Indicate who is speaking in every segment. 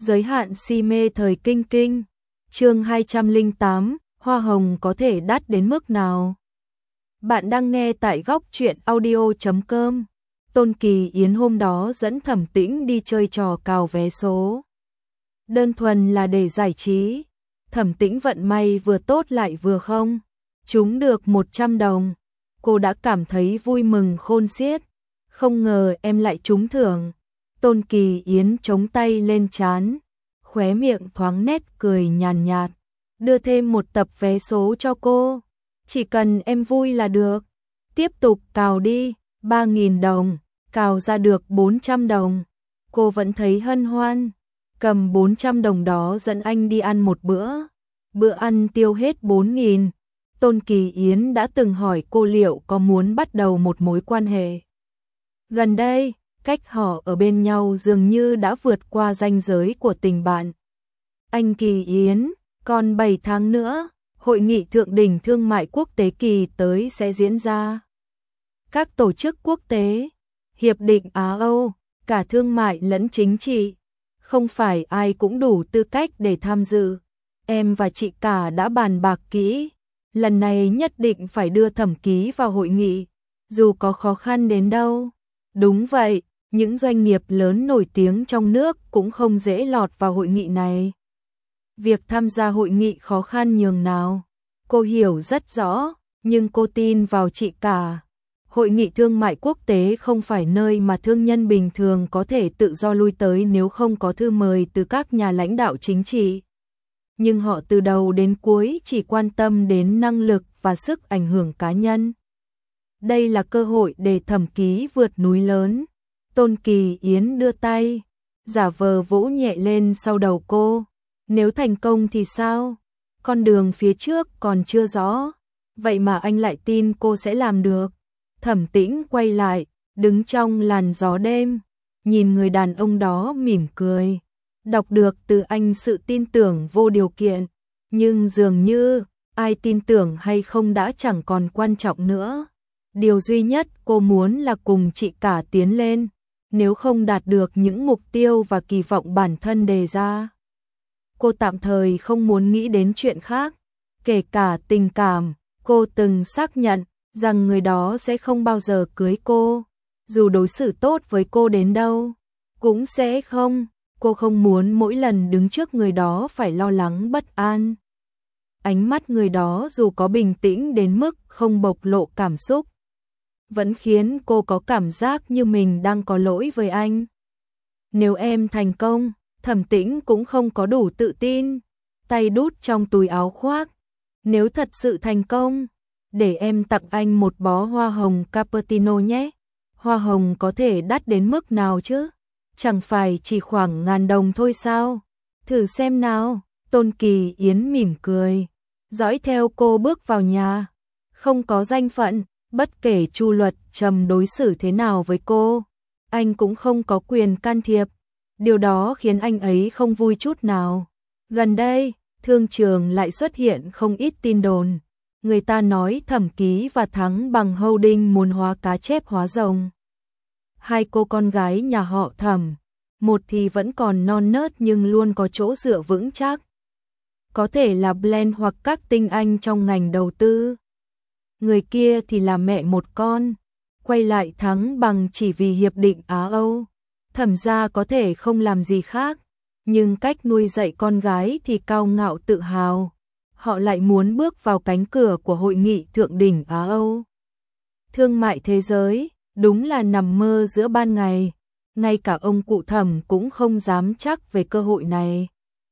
Speaker 1: Giới hạn si mê thời kinh kinh. Chương 208, hoa hồng có thể đắt đến mức nào? Bạn đang nghe tại góc truyện audio.com. Tôn Kỳ Yến hôm đó dẫn Thẩm Tĩnh đi chơi trò cào vé số. Đơn thuần là để giải trí. Thẩm Tĩnh vận may vừa tốt lại vừa không. Trúng được 100 đồng. Cô đã cảm thấy vui mừng khôn xiết. Không ngờ em lại trúng thưởng. Tôn Kỳ Yến chống tay lên trán, khóe miệng thoáng nét cười nhàn nhạt, đưa thêm một tập vé số cho cô. Chỉ cần em vui là được. Tiếp tục cào đi, 3.000 đồng, cào ra được 400 đồng. Cô vẫn thấy hân hoan, cầm 400 đồng đó dẫn anh đi ăn một bữa. Bữa ăn tiêu hết 4.000. Tôn Kỳ Yến đã từng hỏi cô liệu có muốn bắt đầu một mối quan hệ. Gần đây, cách họ ở bên nhau dường như đã vượt qua ranh giới của tình bạn. Anh Kỳ Yến, còn 7 tháng nữa, hội nghị thượng đỉnh thương mại quốc tế kỳ tới sẽ diễn ra. Các tổ chức quốc tế, Hiệp định Á-Âu, cả thương mại lẫn chính trị, không phải ai cũng đủ tư cách để tham dự. Em và chị cả đã bàn bạc kỹ, lần này nhất định phải đưa Thẩm Ký vào hội nghị, dù có khó khăn đến đâu. Đúng vậy, những doanh nghiệp lớn nổi tiếng trong nước cũng không dễ lọt vào hội nghị này. Việc tham gia hội nghị khó khăn nhường nào, cô hiểu rất rõ, nhưng cô tin vào chị cả. Hội nghị thương mại quốc tế không phải nơi mà thương nhân bình thường có thể tự do lui tới nếu không có thư mời từ các nhà lãnh đạo chính trị. Nhưng họ từ đầu đến cuối chỉ quan tâm đến năng lực và sức ảnh hưởng cá nhân. Đây là cơ hội để Thẩm Ký vượt núi lớn. Tôn Kỳ Yến đưa tay, giả vờ vỗ nhẹ lên sau đầu cô. Nếu thành công thì sao? Con đường phía trước còn chưa rõ. Vậy mà anh lại tin cô sẽ làm được. Thẩm Tĩnh quay lại, đứng trong làn gió đêm, nhìn người đàn ông đó mỉm cười. Đọc được từ anh sự tin tưởng vô điều kiện. Nhưng dường như, ai tin tưởng hay không đã chẳng còn quan trọng nữa. Điều duy nhất cô muốn là cùng chị cả tiến lên. Nếu không đạt được những mục tiêu và kỳ vọng bản thân đề ra, cô tạm thời không muốn nghĩ đến chuyện khác. Kể cả tình cảm, cô từng xác nhận rằng người đó sẽ không bao giờ cưới cô. Dù đối xử tốt với cô đến đâu, cũng sẽ không. Cô không muốn mỗi lần đứng trước người đó phải lo lắng bất an. Ánh mắt người đó dù có bình tĩnh đến mức không bộc lộ cảm xúc, vẫn khiến cô có cảm giác như mình đang có lỗi với anh. Nếu em thành công, Thẩm Tĩnh cũng không có đủ tự tin, tay đút trong túi áo khoác. Nếu thật sự thành công, để em tặng anh một bó hoa hồng Cupertino nhé. Hoa hồng có thể đắt đến mức nào chứ? Chẳng phải chỉ khoảng 1.000 đồng thôi sao? Thử xem nào. Tôn Kỳ Yến mỉm cười, dõi theo cô bước vào nhà. Không có danh phận, bất kể Chu Luật Trầm đối xử thế nào với cô, anh cũng không có quyền can thiệp. Điều đó khiến anh ấy không vui chút nào. Gần đây, thương trường lại xuất hiện không ít tin đồn. Người ta nói Thẩm Ký và Thắng Bằng Holding muốn hóa cá chép hóa rồng. Hai cô con gái nhà họ Thẩm, một thì vẫn còn non nớt nhưng luôn có chỗ dựa vững chắc. Có thể là Blend hoặc các tinh anh trong ngành đầu tư. Người kia thì là mẹ một con, quay lại Thắng Bằng chỉ vì hiệp định Á-Âu. Thẩm gia có thể không làm gì khác, nhưng cách nuôi dạy con gái thì cao ngạo tự hào. Họ lại muốn bước vào cánh cửa của hội nghị thượng đỉnh Á-Âu. Thương mại thế giới, đúng là nằm mơ giữa ban ngày. Ngay cả ông cụ Thẩm cũng không dám chắc về cơ hội này.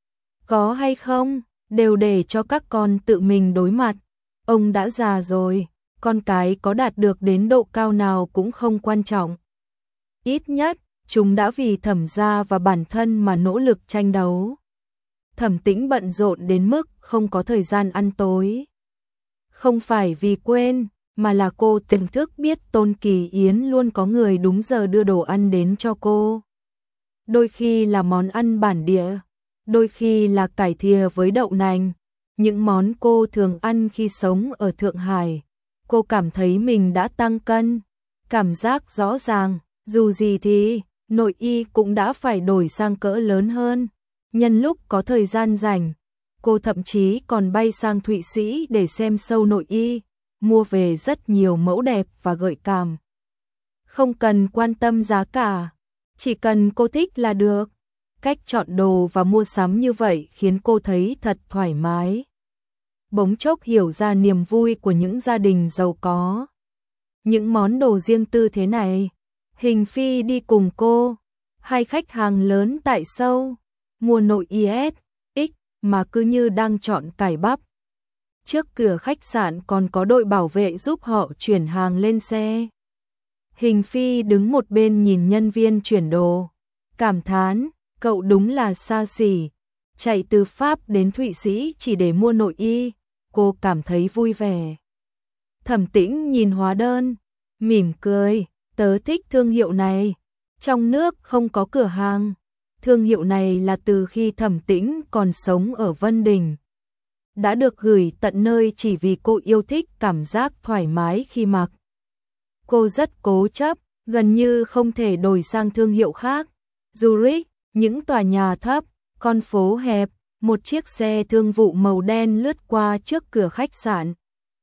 Speaker 1: Có hay không, đều để cho các con tự mình đối mặt. Ông đã già rồi, con cái có đạt được đến độ cao nào cũng không quan trọng. Ít nhất, chúng đã vì Thẩm gia và bản thân mà nỗ lực tranh đấu. Thẩm Tĩnh bận rộn đến mức không có thời gian ăn tối. Không phải vì quên, mà là cô tỉnh thức biết Tôn Kỳ Yến luôn có người đúng giờ đưa đồ ăn đến cho cô. Đôi khi là món ăn bản địa, đôi khi là cải thìa với đậu nành. Những món cô thường ăn khi sống ở Thượng Hải. Cô cảm thấy mình đã tăng cân. Cảm giác rõ ràng, dù gì thì nội y cũng đã phải đổi sang cỡ lớn hơn. Nhân lúc có thời gian rảnh, cô thậm chí còn bay sang Thụy Sĩ để xem show nội y, mua về rất nhiều mẫu đẹp và gợi cảm. Không cần quan tâm giá cả, chỉ cần cô thích là được. Cách chọn đồ và mua sắm như vậy khiến cô thấy thật thoải mái. Bỗng chốc hiểu ra niềm vui của những gia đình giàu có. Những món đồ riêng tư thế này, Hình Phi đi cùng cô, hai khách hàng lớn tại show, mua nội IS, X mà cứ như đang chọn cải bắp. Trước cửa khách sạn còn có đội bảo vệ giúp họ chuyển hàng lên xe. Hình Phi đứng một bên nhìn nhân viên chuyển đồ, cảm thán, cậu đúng là xa xỉ, chạy từ Pháp đến Thụy Sĩ chỉ để mua nội y, cô cảm thấy vui vẻ. Thẩm Tĩnh nhìn hóa đơn, mỉm cười, tớ thích thương hiệu này, trong nước không có cửa hàng. Thương hiệu này là từ khi Thẩm Tĩnh còn sống ở Vân Đình. Đã được gửi tận nơi chỉ vì cô yêu thích cảm giác thoải mái khi mặc. Cô rất cố chấp, gần như không thể đổi sang thương hiệu khác. Zurich, những tòa nhà thấp, con phố hẹp, một chiếc xe thương vụ màu đen lướt qua trước cửa khách sạn.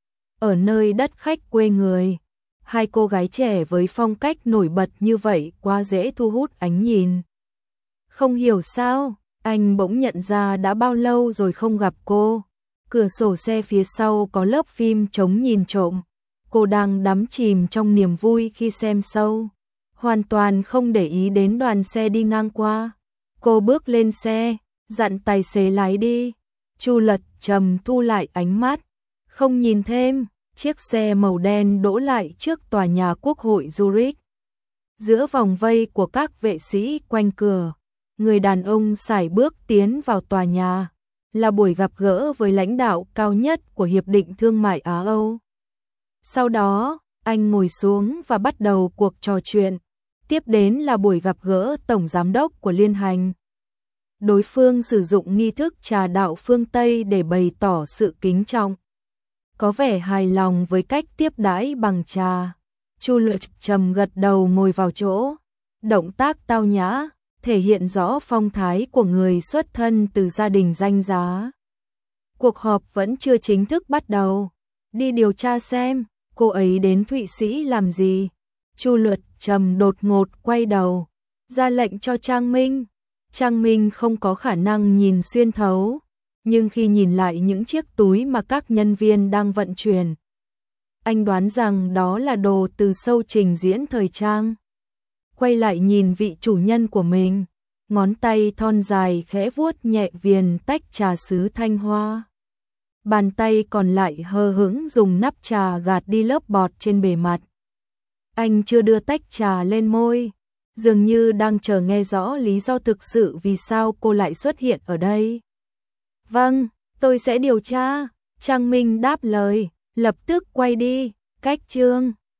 Speaker 1: Ở nơi đất khách quê người, hai cô gái trẻ với phong cách nổi bật như vậy quá dễ thu hút ánh nhìn. Không hiểu sao, anh bỗng nhận ra đã bao lâu rồi không gặp cô. Cửa sổ xe phía sau có lớp phim chống nhìn trộm. Cô đang đắm chìm trong niềm vui khi xem show, hoàn toàn không để ý đến đoàn xe đi ngang qua. Cô bước lên xe, dặn tài xế lái đi. Chu Lật Trầm thu lại ánh mắt, không nhìn thêm. Chiếc xe màu đen đỗ lại trước tòa nhà Quốc hội Zurich. Giữa vòng vây của các vệ sĩ quanh cửa, người đàn ông sải bước tiến vào tòa nhà, là buổi gặp gỡ với lãnh đạo cao nhất của Hiệp định Thương mại Á-Âu. Sau đó, anh ngồi xuống và bắt đầu cuộc trò chuyện. Tiếp đến là buổi gặp gỡ Tổng Giám đốc của Liên Hành. Đối phương sử dụng nghi thức trà đạo phương Tây để bày tỏ sự kính trọng. Có vẻ hài lòng với cách tiếp đãi bằng trà. Chu Lật Trầm gật đầu ngồi vào chỗ. Động tác tao nhã, thể hiện rõ phong thái của người xuất thân từ gia đình danh giá. Cuộc họp vẫn chưa chính thức bắt đầu. Đi điều tra xem, cô ấy đến Thụy Sĩ làm gì? Chu Lật Trầm đột ngột quay đầu, ra lệnh cho Trang Minh. Trang Minh không có khả năng nhìn xuyên thấu, nhưng khi nhìn lại những chiếc túi mà các nhân viên đang vận chuyển, anh đoán rằng đó là đồ từ show trình diễn thời trang. Quay lại nhìn vị chủ nhân của mình, ngón tay thon dài khẽ vuốt nhẹ viền tách trà sứ thanh hoa. Bàn tay còn lại hờ hững dùng nắp trà gạt đi lớp bọt trên bề mặt. Anh chưa đưa tách trà lên môi, dường như đang chờ nghe rõ lý do thực sự vì sao cô lại xuất hiện ở đây. Vâng, tôi sẽ điều tra, Trang Minh đáp lời, lập tức quay đi, cách chương.